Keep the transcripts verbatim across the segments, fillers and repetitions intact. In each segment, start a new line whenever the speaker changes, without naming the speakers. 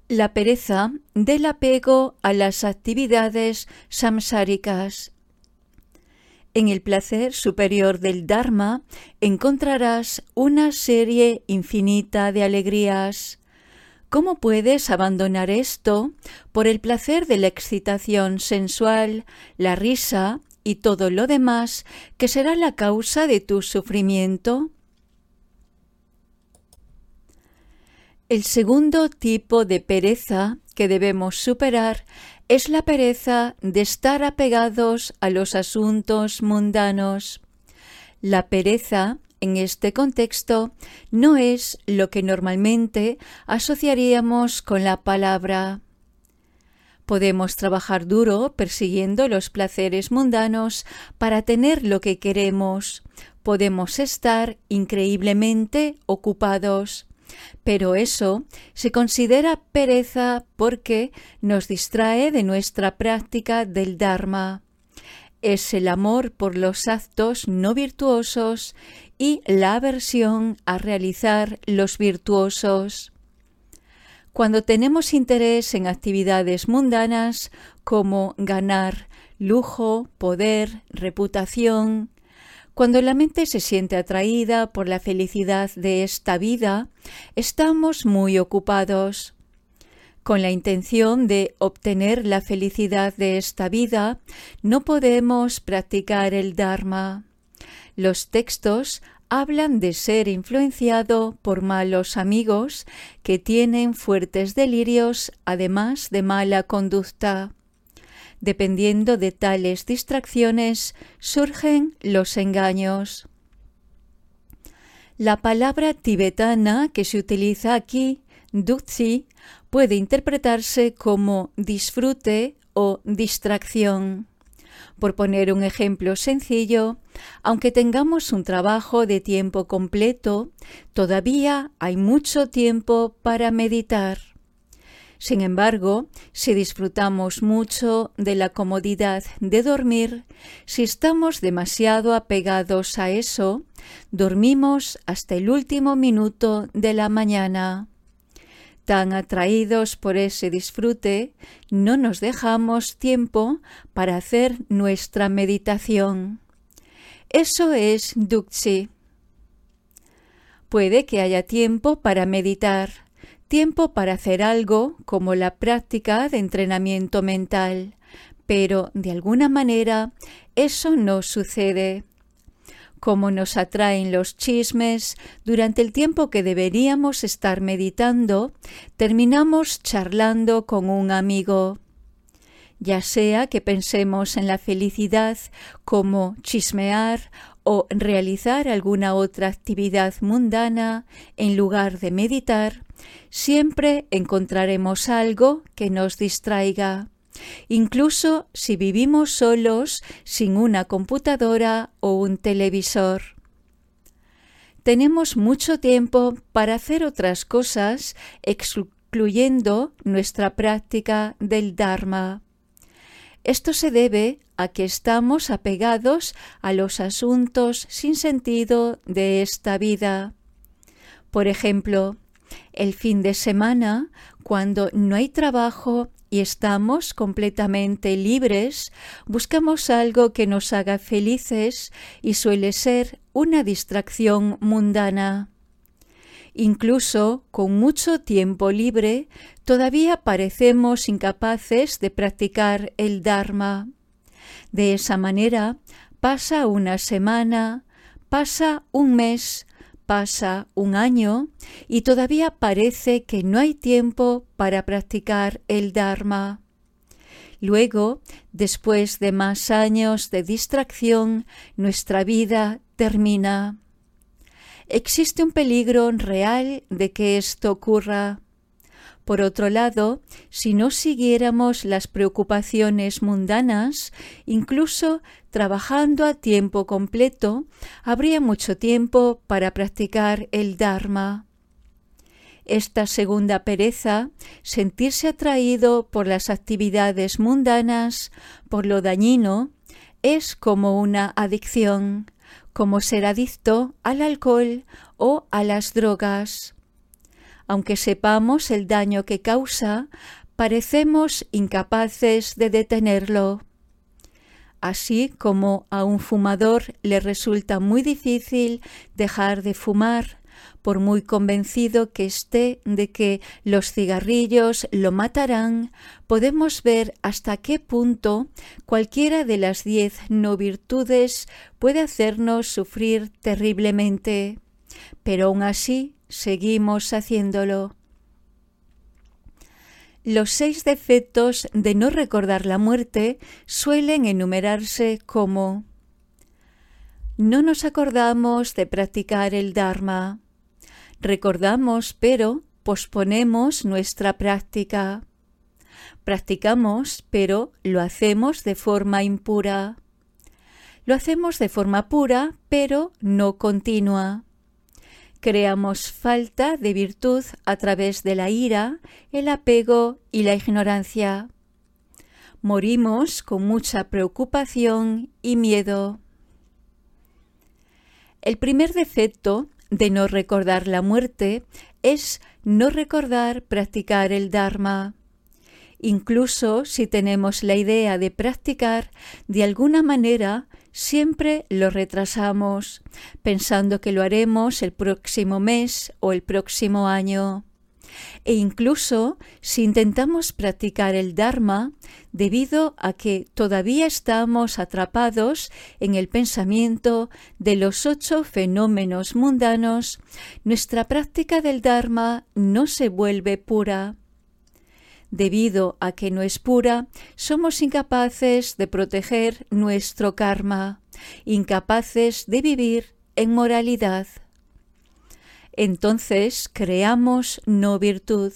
La pereza del apego a las actividades samsáricas. En el placer superior del Dharma encontrarás una serie infinita de alegrías. ¿Cómo puedes abandonar esto por el placer de la excitación sensual, la risa y todo lo demás que será la causa de tu sufrimiento? El segundo tipo de pereza que debemos superar es la pereza de estar apegados a los asuntos mundanos. La pereza, en este contexto, no es lo que normalmente asociaríamos con la palabra. Podemos trabajar duro persiguiendo los placeres mundanos para tener lo que queremos. Podemos estar increíblemente ocupados. Pero eso se considera pereza porque nos distrae de nuestra práctica del Dharma. Es el amor por los actos no virtuosos y la aversión a realizar los virtuosos. Cuando tenemos interés en actividades mundanas como ganar lujo, poder, reputación, cuando la mente se siente atraída por la felicidad de esta vida, estamos muy ocupados. Con la intención de obtener la felicidad de esta vida, no podemos practicar el Dharma. Los textos hablan de ser influenciado por malos amigos que tienen fuertes delirios, además de mala conducta. Dependiendo de tales distracciones, surgen los engaños. La palabra tibetana que se utiliza aquí, dukti, puede interpretarse como disfrute o distracción. Por poner un ejemplo sencillo, aunque tengamos un trabajo de tiempo completo, todavía hay mucho tiempo para meditar. Sin embargo, si disfrutamos mucho de la comodidad de dormir, si estamos demasiado apegados a eso, dormimos hasta el último minuto de la mañana. Tan atraídos por ese disfrute, no nos dejamos tiempo para hacer nuestra meditación. Eso es dukti. Puede que haya tiempo para meditar, tiempo para hacer algo como la práctica de entrenamiento mental, pero de alguna manera eso no sucede. Como nos atraen los chismes, durante el tiempo que deberíamos estar meditando, terminamos charlando con un amigo. Ya sea que pensemos en la felicidad como chismear o realizar alguna otra actividad mundana en lugar de meditar, siempre encontraremos algo que nos distraiga, incluso si vivimos solos sin una computadora o un televisor. Tenemos mucho tiempo para hacer otras cosas, excluyendo nuestra práctica del Dharma. Esto se debe a que estamos apegados a los asuntos sin sentido de esta vida. Por ejemplo, el fin de semana, cuando no hay trabajo y estamos completamente libres, buscamos algo que nos haga felices y suele ser una distracción mundana. Incluso con mucho tiempo libre, todavía parecemos incapaces de practicar el Dharma. De esa manera, pasa una semana, pasa un mes, pasa un año y todavía parece que no hay tiempo para practicar el Dharma. Luego, después de más años de distracción, nuestra vida termina. Existe un peligro real de que esto ocurra. Por otro lado, si no siguiéramos las preocupaciones mundanas, incluso trabajando a tiempo completo, habría mucho tiempo para practicar el Dharma. Esta segunda pereza, sentirse atraído por las actividades mundanas, por lo dañino, es como una adicción, como ser adicto al alcohol o a las drogas. Aunque sepamos el daño que causa, parecemos incapaces de detenerlo. Así como a un fumador le resulta muy difícil dejar de fumar, por muy convencido que esté de que los cigarrillos lo matarán, podemos ver hasta qué punto cualquiera de las diez no virtudes puede hacernos sufrir terriblemente, pero aún así seguimos haciéndolo. Los seis defectos de no recordar la muerte suelen enumerarse como: no nos acordamos de practicar el Dharma. Recordamos, pero posponemos nuestra práctica. Practicamos, pero lo hacemos de forma impura. Lo hacemos de forma pura, pero no continua. Creamos falta de virtud a través de la ira, el apego y la ignorancia. Morimos con mucha preocupación y miedo. El primer defecto de no recordar la muerte es no recordar practicar el Dharma. Incluso si tenemos la idea de practicar, de alguna manera siempre lo retrasamos, pensando que lo haremos el próximo mes o el próximo año. E incluso si intentamos practicar el Dharma, debido a que todavía estamos atrapados en el pensamiento de los ocho fenómenos mundanos, nuestra práctica del Dharma no se vuelve pura. Debido a que no es pura, somos incapaces de proteger nuestro karma, incapaces de vivir en moralidad. Entonces creamos no virtud.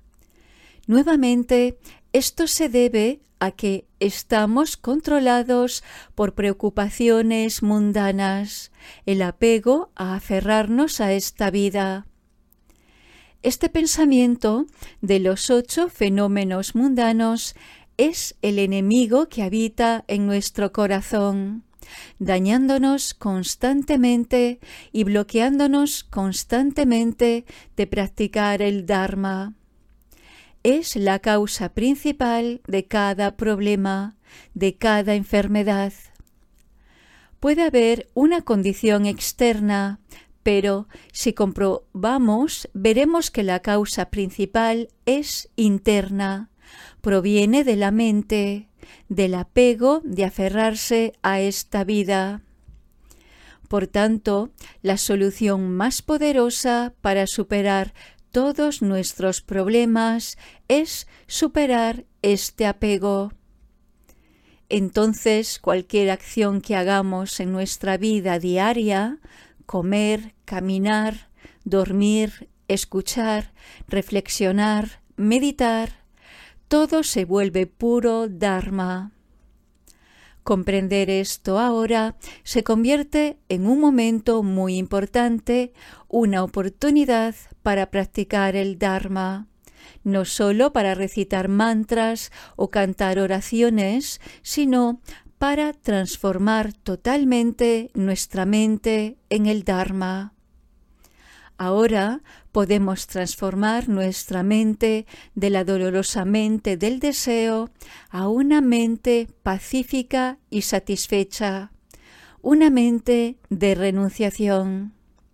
Nuevamente, esto se debe a que estamos controlados por preocupaciones mundanas, el apego a aferrarnos a esta vida. Este pensamiento de los ocho fenómenos mundanos es el enemigo que habita en nuestro corazón, dañándonos constantemente y bloqueándonos constantemente de practicar el Dharma. Es la causa principal de cada problema, de cada enfermedad. Puede haber una condición externa, pero si comprobamos, veremos que la causa principal es interna, proviene de la mente, del apego de aferrarse a esta vida. Por tanto, la solución más poderosa para superar todos nuestros problemas es superar este apego. Entonces, cualquier acción que hagamos en nuestra vida diaria, comer, caminar, dormir, escuchar, reflexionar, meditar, todo se vuelve puro Dharma. Comprender esto ahora se convierte en un momento muy importante, una oportunidad para practicar el Dharma, no solo para recitar mantras o cantar oraciones, sino para transformar totalmente nuestra mente en el Dharma. Ahora podemos transformar nuestra mente de la dolorosa mente del deseo a una mente pacífica y satisfecha, una mente de renunciación.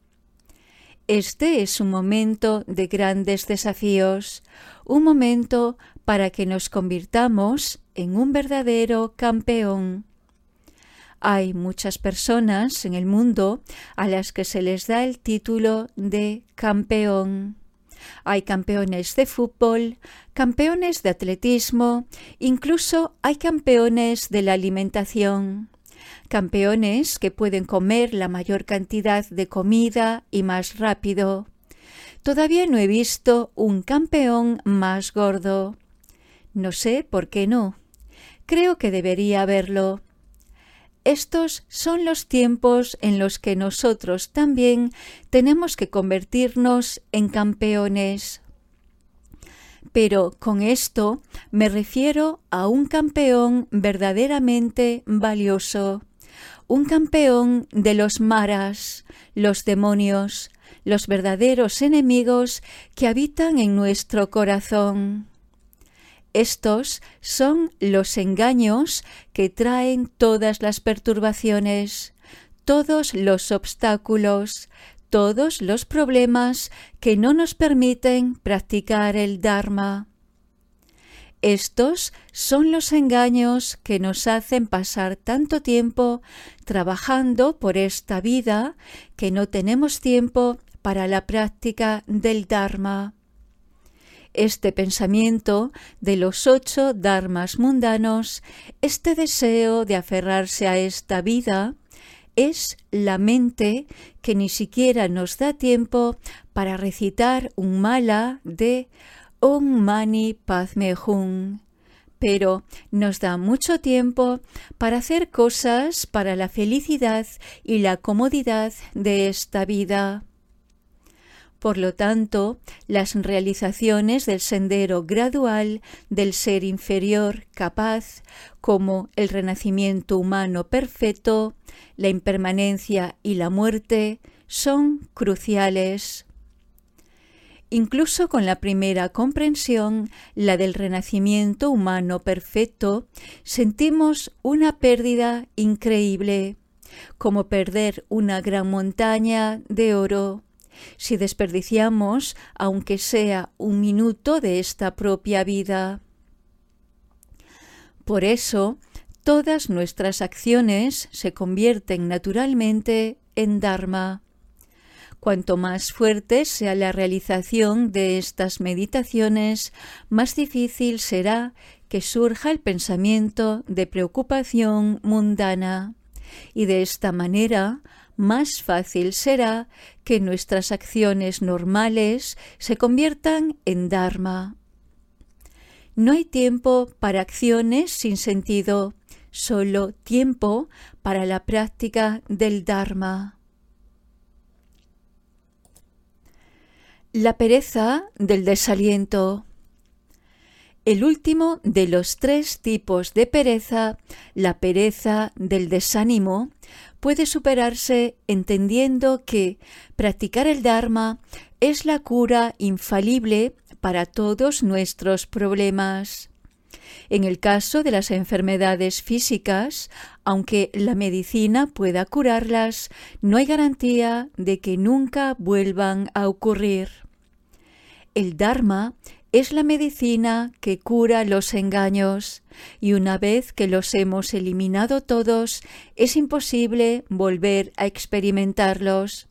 Este es un momento de grandes desafíos, un momento para que nos convirtamos en un verdadero campeón. Hay muchas personas en el mundo a las que se les da el título de campeón. Hay campeones de fútbol, campeones de atletismo, incluso hay campeones de la alimentación. Campeones que pueden comer la mayor cantidad de comida y más rápido. Todavía no he visto un campeón más gordo. No sé por qué no. Creo que debería haberlo. Estos son los tiempos en los que nosotros también tenemos que convertirnos en campeones. Pero con esto me refiero a un campeón verdaderamente valioso, un campeón de los maras, los demonios, los verdaderos enemigos que habitan en nuestro corazón. Estos son los engaños que traen todas las perturbaciones, todos los obstáculos, todos los problemas que no nos permiten practicar el Dharma. Estos son los engaños que nos hacen pasar tanto tiempo trabajando por esta vida que no tenemos tiempo para la práctica del Dharma. Este pensamiento de los ocho dharmas mundanos, este deseo de aferrarse a esta vida, es la mente que ni siquiera nos da tiempo para recitar un mala de Om Mani Padme Hum, pero nos da mucho tiempo para hacer cosas para la felicidad y la comodidad de esta vida. Por lo tanto, las realizaciones del sendero gradual del ser inferior capaz, como el renacimiento humano perfecto, la impermanencia y la muerte, son cruciales. Incluso con la primera comprensión, la del renacimiento humano perfecto, sentimos una pérdida increíble, como perder una gran montaña de oro, si desperdiciamos, aunque sea un minuto de esta propia vida. Por eso, todas nuestras acciones se convierten naturalmente en Dharma. Cuanto más fuerte sea la realización de estas meditaciones, más difícil será que surja el pensamiento de preocupación mundana, y de esta manera más fácil será que nuestras acciones normales se conviertan en Dharma. No hay tiempo para acciones sin sentido, solo tiempo para la práctica del Dharma. La pereza del desaliento. El último de los tres tipos de pereza, la pereza del desánimo, puede superarse entendiendo que practicar el Dharma es la cura infalible para todos nuestros problemas. En el caso de las enfermedades físicas, aunque la medicina pueda curarlas, no hay garantía de que nunca vuelvan a ocurrir. El Dharma es la medicina que cura los engaños, y una vez que los hemos eliminado todos, es imposible volver a experimentarlos.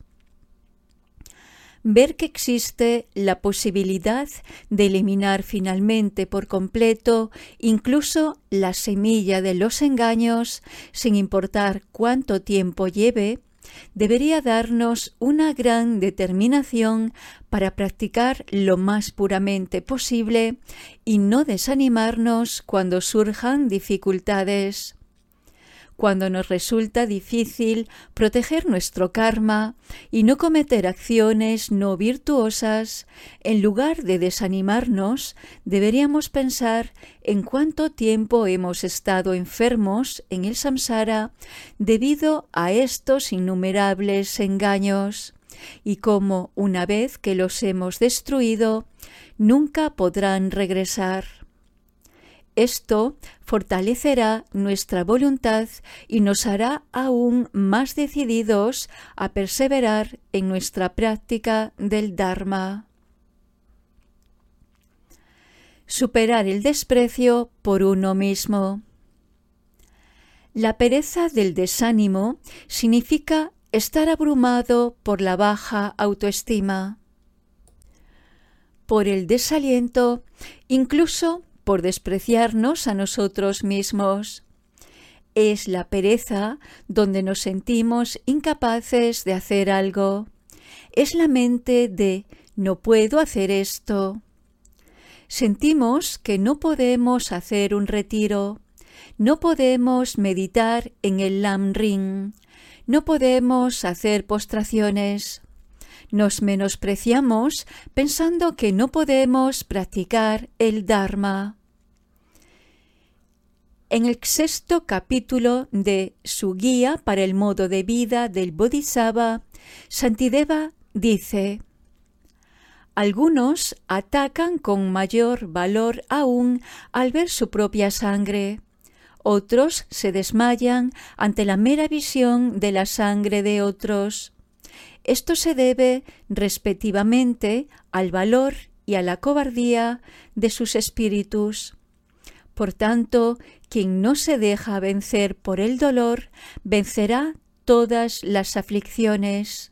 Ver que existe la posibilidad de eliminar finalmente por completo incluso la semilla de los engaños, sin importar cuánto tiempo lleve, debería darnos una gran determinación para practicar lo más puramente posible y no desanimarnos cuando surjan dificultades. Cuando nos resulta difícil proteger nuestro karma y no cometer acciones no virtuosas, en lugar de desanimarnos, deberíamos pensar en cuánto tiempo hemos estado enfermos en el samsara debido a estos innumerables engaños, y cómo, una vez que los hemos destruido, nunca podrán regresar. Esto fortalecerá nuestra voluntad y nos hará aún más decididos a perseverar en nuestra práctica del Dharma. Superar el desprecio por uno mismo. La pereza del desánimo significa estar abrumado por la baja autoestima, por el desaliento, incluso por despreciarnos a nosotros mismos. Es la pereza donde nos sentimos incapaces de hacer algo. Es la mente de no puedo hacer esto. Sentimos que no podemos hacer un retiro, no podemos meditar en el Lam Ring, no podemos hacer postraciones. Nos menospreciamos pensando que no podemos practicar el Dharma. En el sexto capítulo de su guía para el modo de vida del Bodhisattva, Shantideva dice: algunos atacan con mayor valor aún al ver su propia sangre. Otros se desmayan ante la mera visión de la sangre de otros. Esto se debe respectivamente al valor y a la cobardía de sus espíritus. Por tanto, quien no se deja vencer por el dolor, vencerá todas las aflicciones.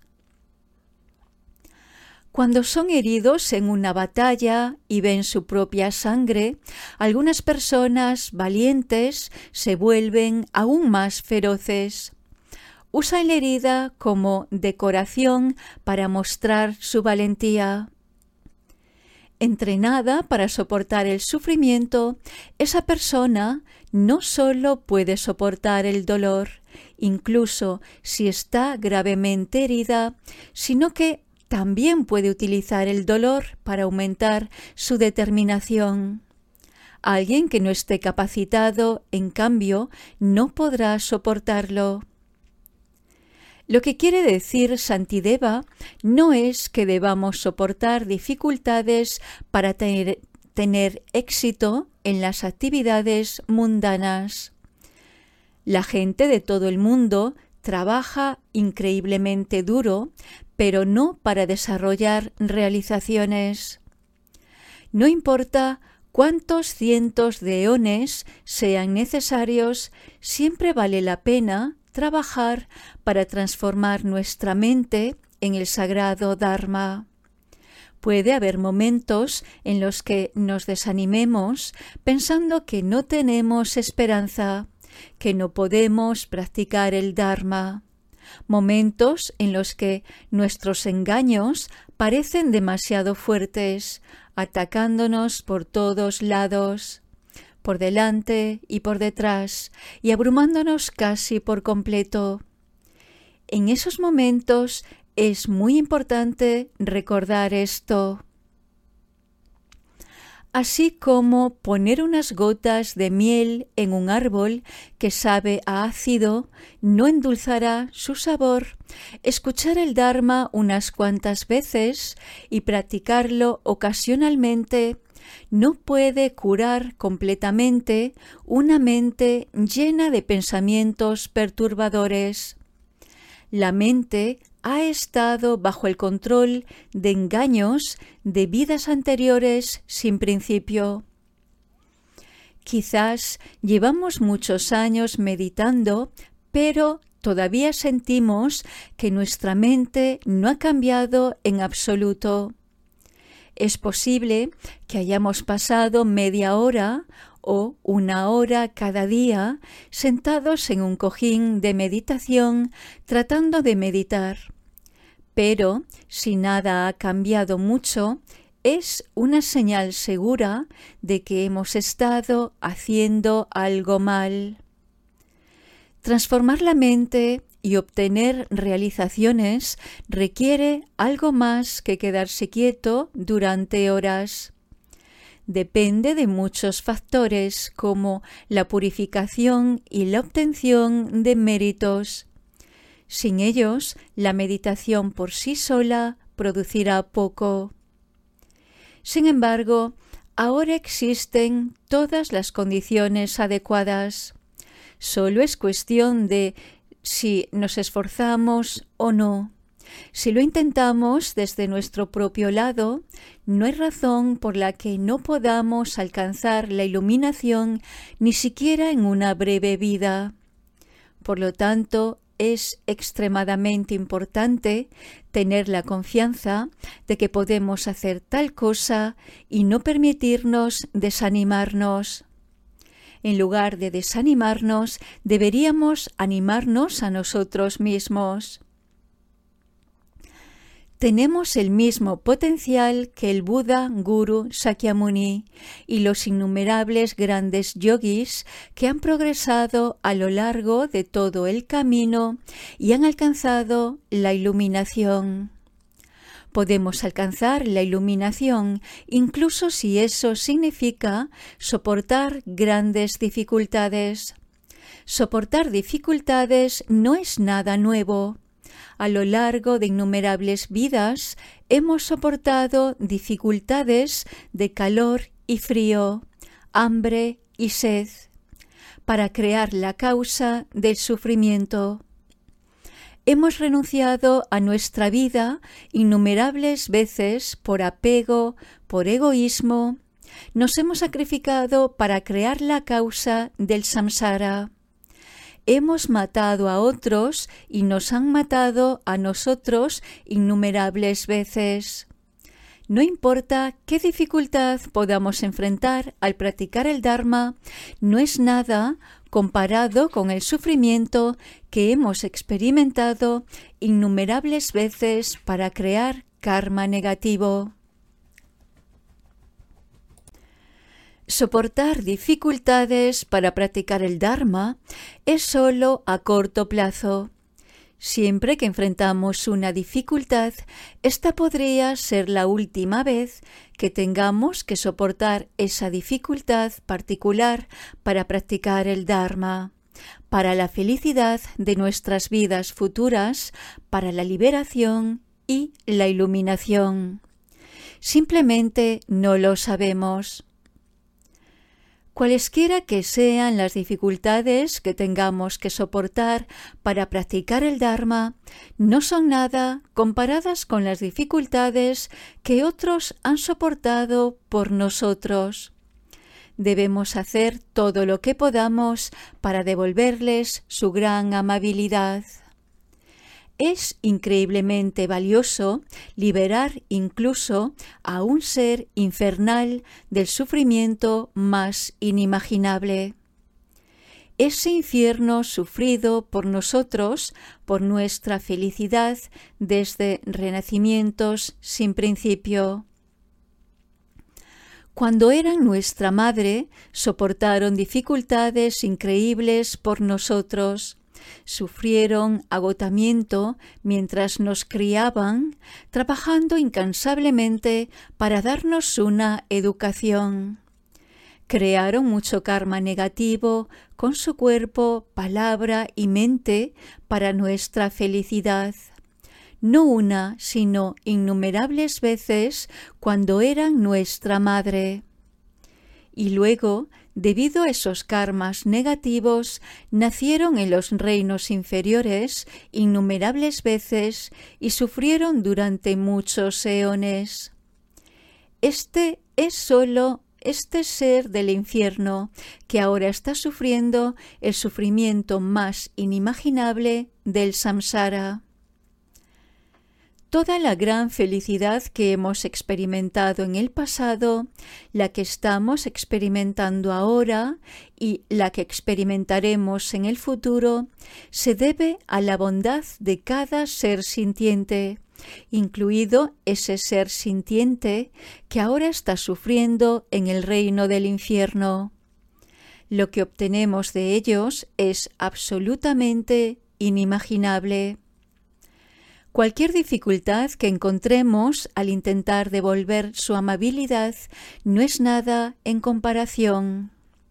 Cuando son heridos en una batalla y ven su propia sangre, algunas personas valientes se vuelven aún más feroces. Usan la herida como decoración para mostrar su valentía. Entrenada para soportar el sufrimiento, esa persona no solo puede soportar el dolor, incluso si está gravemente herida, sino que también puede utilizar el dolor para aumentar su determinación. Alguien que no esté capacitado, en cambio, no podrá soportarlo. Lo que quiere decir Shantideva no es que debamos soportar dificultades para tener, tener éxito en las actividades mundanas. La gente de todo el mundo trabaja increíblemente duro, pero no para desarrollar realizaciones. No importa cuántos cientos de eones sean necesarios, siempre vale la pena trabajar para transformar nuestra mente en el sagrado Dharma. Puede haber momentos en los que nos desanimemos pensando que no tenemos esperanza, que no podemos practicar el Dharma. Momentos en los que nuestros engaños parecen demasiado fuertes, atacándonos por todos lados, por delante y por detrás, y abrumándonos casi por completo. En esos momentos es muy importante recordar esto. Así como poner unas gotas de miel en un árbol que sabe a ácido no endulzará su sabor, escuchar el Dharma unas cuantas veces y practicarlo ocasionalmente no puede curar completamente una mente llena de pensamientos perturbadores. La mente ha estado bajo el control de engaños de vidas anteriores sin principio. Quizás llevamos muchos años meditando, pero todavía sentimos que nuestra mente no ha cambiado en absoluto. Es posible que hayamos pasado media hora o una hora cada día sentados en un cojín de meditación tratando de meditar. Pero si nada ha cambiado mucho, es una señal segura de que hemos estado haciendo algo mal. Transformar la mente y obtener realizaciones requiere algo más que quedarse quieto durante horas. Depende de muchos factores como la purificación y la obtención de méritos. Sin ellos, la meditación por sí sola producirá poco. Sin embargo, ahora existen todas las condiciones adecuadas. Solo es cuestión de si nos esforzamos o no. Si lo intentamos desde nuestro propio lado, no hay razón por la que no podamos alcanzar la iluminación ni siquiera en una breve vida. Por lo tanto, es extremadamente importante tener la confianza de que podemos hacer tal cosa y no permitirnos desanimarnos. En lugar de desanimarnos, deberíamos animarnos a nosotros mismos. Tenemos el mismo potencial que el Buda Guru Sakyamuni y los innumerables grandes yogis que han progresado a lo largo de todo el camino y han alcanzado la iluminación. Podemos alcanzar la iluminación incluso si eso significa soportar grandes dificultades. Soportar dificultades no es nada nuevo. A lo largo de innumerables vidas hemos soportado dificultades de calor y frío, hambre y sed, para crear la causa del sufrimiento. Hemos renunciado a nuestra vida innumerables veces por apego, por egoísmo. Nos hemos sacrificado para crear la causa del samsara. Hemos matado a otros y nos han matado a nosotros innumerables veces. No importa qué dificultad podamos enfrentar al practicar el Dharma, no es nada comparado con el sufrimiento que hemos experimentado innumerables veces para crear karma negativo. Soportar dificultades para practicar el Dharma es solo a corto plazo. Siempre que enfrentamos una dificultad, esta podría ser la última vez que tengamos que soportar esa dificultad particular para practicar el Dharma, para la felicidad de nuestras vidas futuras, para la liberación y la iluminación. Simplemente no lo sabemos. Cualesquiera que sean las dificultades que tengamos que soportar para practicar el Dharma, no son nada comparadas con las dificultades que otros han soportado por nosotros. Debemos hacer todo lo que podamos para devolverles su gran amabilidad. Es increíblemente valioso liberar incluso a un ser infernal del sufrimiento más inimaginable. Ese infierno sufrido por nosotros, por nuestra felicidad desde renacimientos sin principio. Cuando eran nuestra madre, soportaron dificultades increíbles por nosotros. Sufrieron agotamiento mientras nos criaban, trabajando incansablemente para darnos una educación. Crearon mucho karma negativo con su cuerpo, palabra y mente para nuestra felicidad. No una, sino innumerables veces cuando eran nuestra madre. Y luego, debido a esos karmas negativos, nacieron en los reinos inferiores innumerables veces y sufrieron durante muchos eones. Este es solo este ser del infierno que ahora está sufriendo el sufrimiento más inimaginable del samsara. Toda la gran felicidad que hemos experimentado en el pasado, la que estamos experimentando ahora y la que experimentaremos en el futuro, se debe a la bondad de cada ser sintiente, incluido ese ser sintiente que ahora está sufriendo en el reino del infierno. Lo que obtenemos de ellos es absolutamente inimaginable. Cualquier dificultad que encontremos al intentar devolver su amabilidad no es nada en comparación.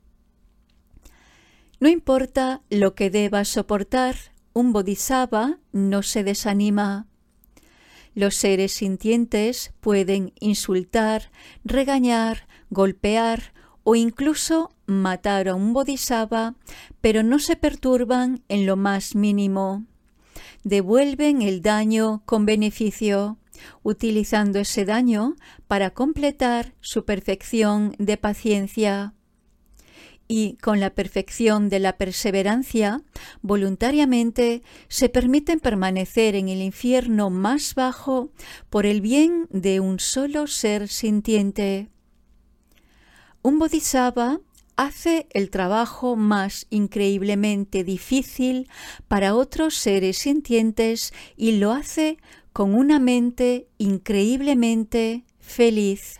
No importa lo que deba soportar, un bodhisattva no se desanima. Los seres sintientes pueden insultar, regañar, golpear o incluso matar a un bodhisattva, pero no se perturban en lo más mínimo. Devuelven el daño con beneficio, utilizando ese daño para completar su perfección de paciencia. Y con la perfección de la perseverancia, voluntariamente se permiten permanecer en el infierno más bajo por el bien de un solo ser sintiente. Un bodhisattva hace el trabajo más increíblemente difícil para otros seres sintientes y lo hace con una mente increíblemente feliz.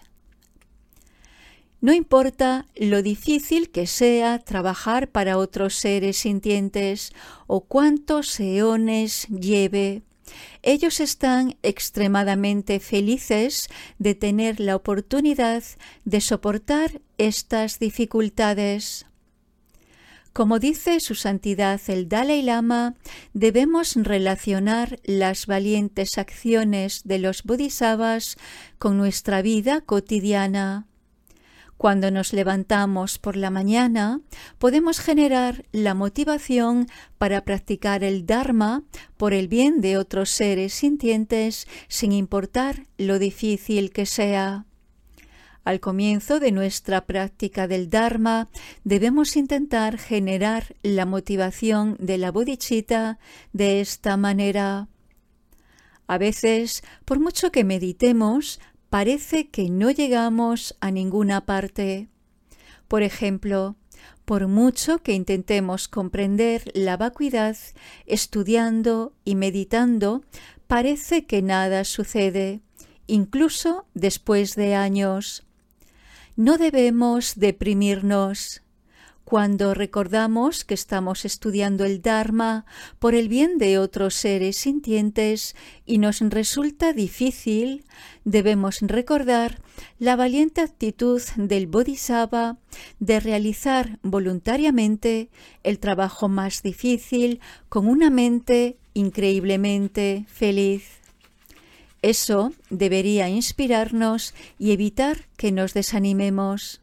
No importa lo difícil que sea trabajar para otros seres sintientes o cuántos eones lleve, ellos están extremadamente felices de tener la oportunidad de soportar estas dificultades. Como dice su santidad el Dalai Lama, debemos relacionar las valientes acciones de los bodhisattvas con nuestra vida cotidiana. Cuando nos levantamos por la mañana, podemos generar la motivación para practicar el Dharma por el bien de otros seres sintientes, sin importar lo difícil que sea. Al comienzo de nuestra práctica del Dharma, debemos intentar generar la motivación de la bodhicitta de esta manera. A veces, por mucho que meditemos, parece que no llegamos a ninguna parte. Por ejemplo, por mucho que intentemos comprender la vacuidad, estudiando y meditando, parece que nada sucede, incluso después de años. No debemos deprimirnos. Cuando recordamos que estamos estudiando el Dharma por el bien de otros seres sintientes y nos resulta difícil, debemos recordar la valiente actitud del Bodhisattva de realizar voluntariamente el trabajo más difícil con una mente increíblemente feliz. Eso debería inspirarnos y evitar que nos desanimemos.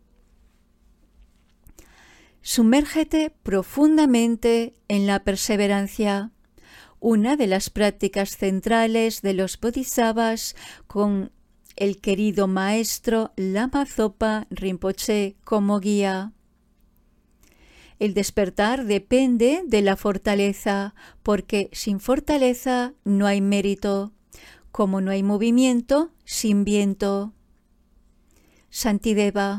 Sumérgete profundamente en la perseverancia, una de las prácticas centrales de los bodhisattvas con el querido maestro Lama Zopa Rinpoche como guía. El despertar depende de la fortaleza, porque sin fortaleza no hay mérito, como no hay movimiento sin viento. Santideva.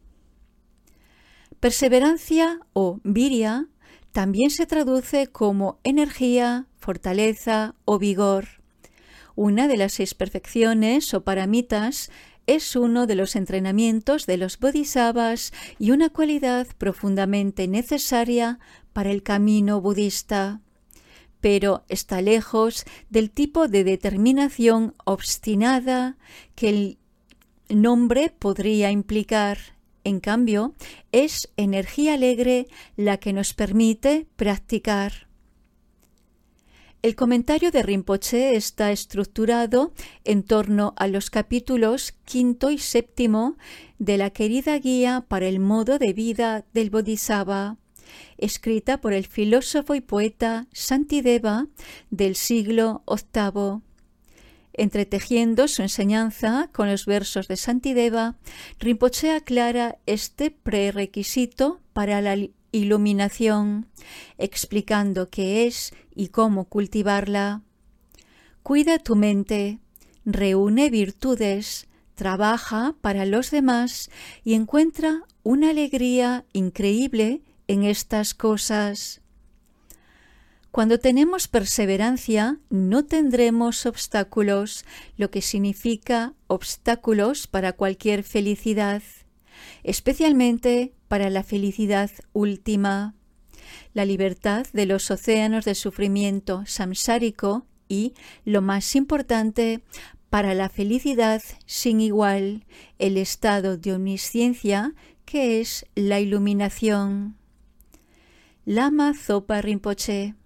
Perseverancia o virya también se traduce como energía, fortaleza o vigor. Una de las seis perfecciones o paramitas es uno de los entrenamientos de los bodhisattvas y una cualidad profundamente necesaria para el camino budista, pero está lejos del tipo de determinación obstinada que el nombre podría implicar. En cambio, es energía alegre la que nos permite practicar. El comentario de Rinpoche está estructurado en torno a los capítulos quinto y séptimo de la querida guía para el modo de vida del Bodhisattva, escrita por el filósofo y poeta Shantideva del siglo octavo. Entretejiendo su enseñanza con los versos de Shantideva, Rinpoche aclara este prerequisito para la iluminación, explicando qué es y cómo cultivarla. Cuida tu mente, reúne virtudes, trabaja para los demás y encuentra una alegría increíble en estas cosas. Cuando tenemos perseverancia, no tendremos obstáculos, lo que significa obstáculos para cualquier felicidad, especialmente para la felicidad última, la libertad de los océanos de sufrimiento samsárico y, lo más importante, para la felicidad sin igual, el estado de omnisciencia que es la iluminación. Lama Zopa Rinpoche.